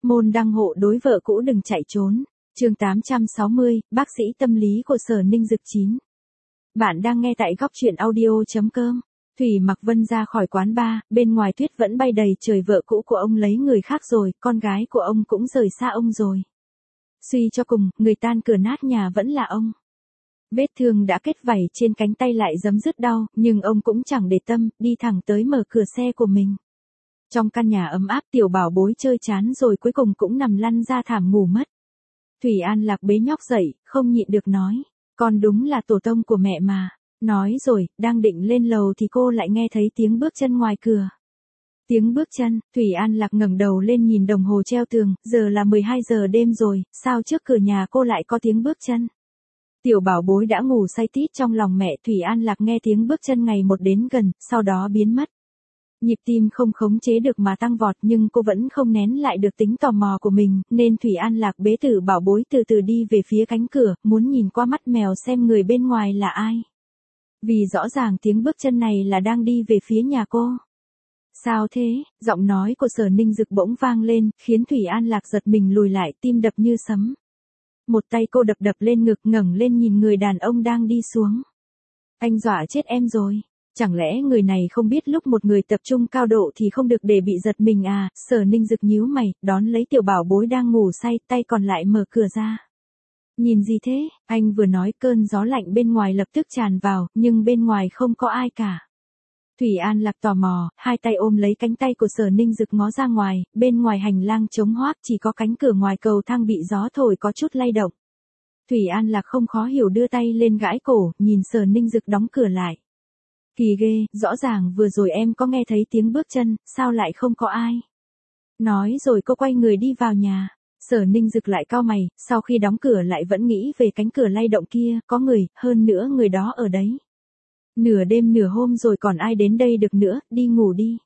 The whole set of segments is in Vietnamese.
Môn đăng hộ đối vợ cũ đừng chạy trốn. Chương 860, bác sĩ tâm lý của Sở Ninh Dực 9. Bạn đang nghe tại góc truyện audio.com. Thủy Mặc Vân ra khỏi quán bar, bên ngoài tuyết vẫn bay đầy trời, vợ cũ của ông lấy người khác rồi, con gái của ông cũng rời xa ông rồi. Suy cho cùng, người tan cửa nát nhà vẫn là ông. Vết thương đã kết vảy trên cánh tay lại giấm dứt đau, nhưng ông cũng chẳng để tâm, đi thẳng tới mở cửa xe của mình. Trong căn nhà ấm áp, tiểu bảo bối chơi chán rồi cuối cùng cũng nằm lăn ra thảm ngủ mất. Thủy An Lạc bế nhóc dậy, không nhịn được nói, con đúng là tổ tông của mẹ mà. Nói rồi, đang định lên lầu thì cô lại nghe thấy tiếng bước chân ngoài cửa. Tiếng bước chân, Thủy An Lạc ngẩng đầu lên nhìn đồng hồ treo tường, giờ là 12 giờ đêm rồi, sao trước cửa nhà cô lại có tiếng bước chân? Tiểu bảo bối đã ngủ say tít trong lòng mẹ. Thủy An Lạc nghe tiếng bước chân ngày một đến gần, sau đó biến mất. Nhịp tim không khống chế được mà tăng vọt, nhưng cô vẫn không nén lại được tính tò mò của mình, nên Thủy An Lạc bế Tử bảo bối từ từ đi về phía cánh cửa, muốn nhìn qua mắt mèo xem người bên ngoài là ai. Vì rõ ràng tiếng bước chân này là đang đi về phía nhà cô. Sao thế? Giọng nói của Sở Ninh Dực bỗng vang lên, khiến Thủy An Lạc giật mình lùi lại, tim đập như sấm. Một tay cô đập đập lên ngực, ngẩng lên nhìn người đàn ông đang đi xuống. Anh dọa chết em rồi. Chẳng lẽ người này không biết lúc một người tập trung cao độ thì không được để bị giật mình à? Sở Ninh Dực nhíu mày, đón lấy tiểu bảo bối đang ngủ say, tay còn lại mở cửa ra. Nhìn gì thế? Anh vừa nói cơn gió lạnh bên ngoài lập tức tràn vào, nhưng bên ngoài không có ai cả. Thủy An Lạc tò mò, hai tay ôm lấy cánh tay của Sở Ninh Dực ngó ra ngoài, bên ngoài hành lang trống hoác chỉ có cánh cửa ngoài cầu thang bị gió thổi có chút lay động. Thủy An Lạc không khó hiểu đưa tay lên gãi cổ, nhìn Sở Ninh Dực đóng cửa lại. Kỳ ghê, rõ ràng vừa rồi em có nghe thấy tiếng bước chân, sao lại không có ai? Nói rồi cô quay người đi vào nhà. Sở Ninh Dực lại cau mày, sau khi đóng cửa lại vẫn nghĩ về cánh cửa lay động kia, có người, hơn nữa người đó ở đấy. Nửa đêm nửa hôm rồi còn ai đến đây được nữa, đi ngủ đi.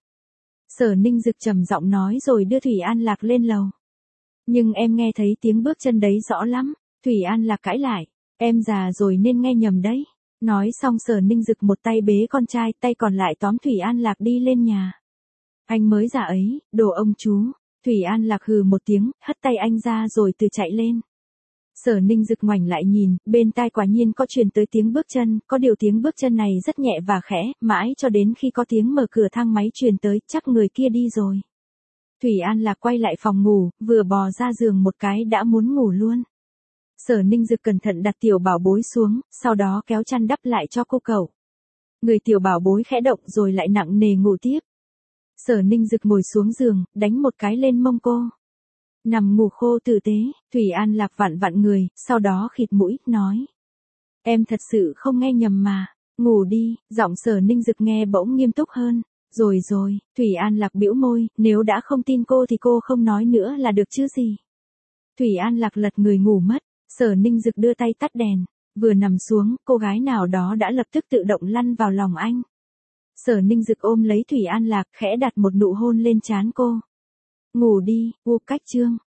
Sở Ninh Dực trầm giọng nói rồi đưa Thủy An Lạc lên lầu. Nhưng em nghe thấy tiếng bước chân đấy rõ lắm. Thủy An Lạc cãi lại, em già rồi nên nghe nhầm đấy. Nói xong Sở Ninh Dực một tay bế con trai, tay còn lại tóm Thủy An Lạc đi lên nhà. Anh mới già ấy, đồ ông chú. Thủy An Lạc hừ một tiếng, hất tay anh ra rồi từ chạy lên. Sở Ninh Dực ngoảnh lại nhìn, bên tai quả nhiên có truyền tới tiếng bước chân, có điều tiếng bước chân này rất nhẹ và khẽ, mãi cho đến khi có tiếng mở cửa thang máy truyền tới, chắc người kia đi rồi. Thủy An Lạc quay lại phòng ngủ, vừa bò ra giường một cái đã muốn ngủ luôn. Sở Ninh Dực cẩn thận đặt tiểu bảo bối xuống, sau đó kéo chăn đắp lại cho cô cậu. Người tiểu bảo bối khẽ động rồi lại nặng nề ngủ tiếp. Sở Ninh Dực ngồi xuống giường, đánh một cái lên mông cô. Nằm ngủ khô tử tế. Thủy An Lạc vặn vặn người, sau đó khịt mũi, nói. Em thật sự không nghe nhầm mà. Ngủ đi. Giọng Sở Ninh Dực nghe bỗng nghiêm túc hơn. Rồi, Thủy An Lạc bĩu môi, nếu đã không tin cô thì cô không nói nữa là được chứ gì. Thủy An Lạc lật người ngủ mất. Sở Ninh Dực đưa tay tắt đèn. Vừa nằm xuống, cô gái nào đó đã lập tức tự động lăn vào lòng anh. Sở Ninh Dực ôm lấy Thủy An Lạc, khẽ đặt một nụ hôn lên trán cô. Ngủ đi, cách chương.